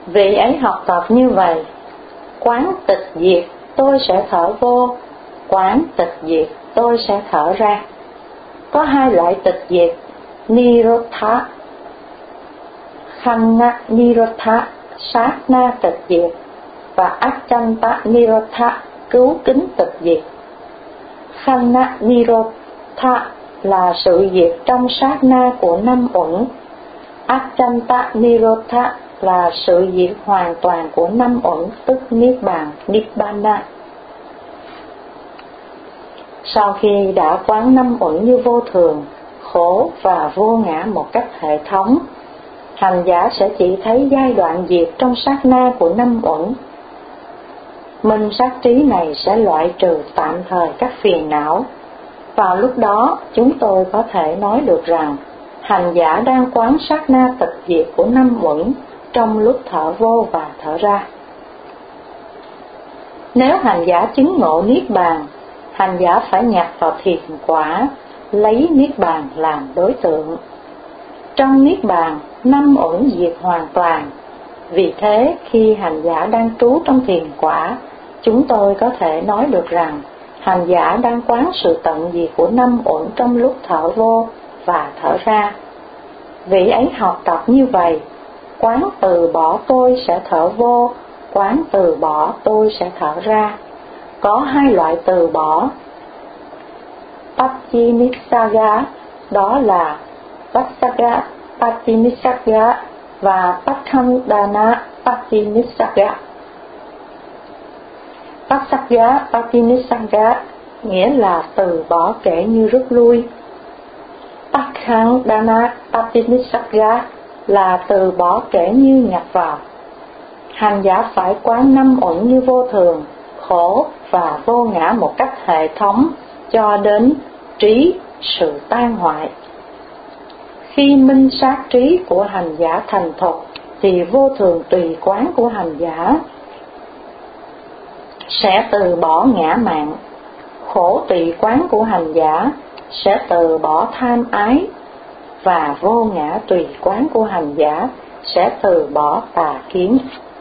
Vị ấy học tập như vậy: quán tịch diệt, tôi sẽ thở vô; quán tịch diệt, tôi sẽ thở ra. Có hai loại tịch diệt: Nirodha, Khanna Nirodha, sát na tịch diệt, và Achanta Nirodha, cứu kính tịch diệt. Khanna Nirodha là sự diệt trong sát na của năm uẩn. Achanta Nirodha là sự diệt hoàn toàn của năm uẩn, tức Niết Bàn, Nibbana. Sau khi đã quán năm uẩn như vô thường, khổ và vô ngã một cách hệ thống, hành giả sẽ chỉ thấy giai đoạn diệt trong sát na của năm uẩn. Minh sát trí này sẽ loại trừ tạm thời các phiền não. Vào lúc đó, chúng tôi có thể nói được rằng hành giả đang quán sát na tịch diệt của năm uẩn trong lúc thở vô và thở ra. Nếu hành giả chứng ngộ Niết Bàn, hành giả phải nhập vào thiền quả, lấy Niết Bàn làm đối tượng. Trong Niết Bàn, năm uẩn diệt hoàn toàn. Vì thế, khi hành giả đang trú trong thiền quả, chúng tôi có thể nói được rằng hành giả đang quán sự tận diệt của năm uẩn trong lúc thở vô và thở ra. Vị ấy học tập như vậy: quán từ bỏ tôi sẽ thở vô, quán từ bỏ tôi sẽ thở ra. Có hai loại từ bỏ: Paccinisaga, đó là Passaga Paccinisaga, và Pacchandana Paccinisaga. Passaga Paccinisaga nghĩa là từ bỏ kể như rút lui. Pacchandana Paccinisaga là từ bỏ kể như nhập vào. Hành giả phải quán năm uẩn như vô thường, khổ và vô ngã một cách hệ thống cho đến trí sự tan hoại. Khi minh sát trí của hành giả thành thục thì vô thường tùy quán của hành giả sẽ từ bỏ ngã mạn, khổ tùy quán của hành giả sẽ từ bỏ tham ái, và vô ngã tùy quán của hành giả sẽ từ bỏ tà kiến.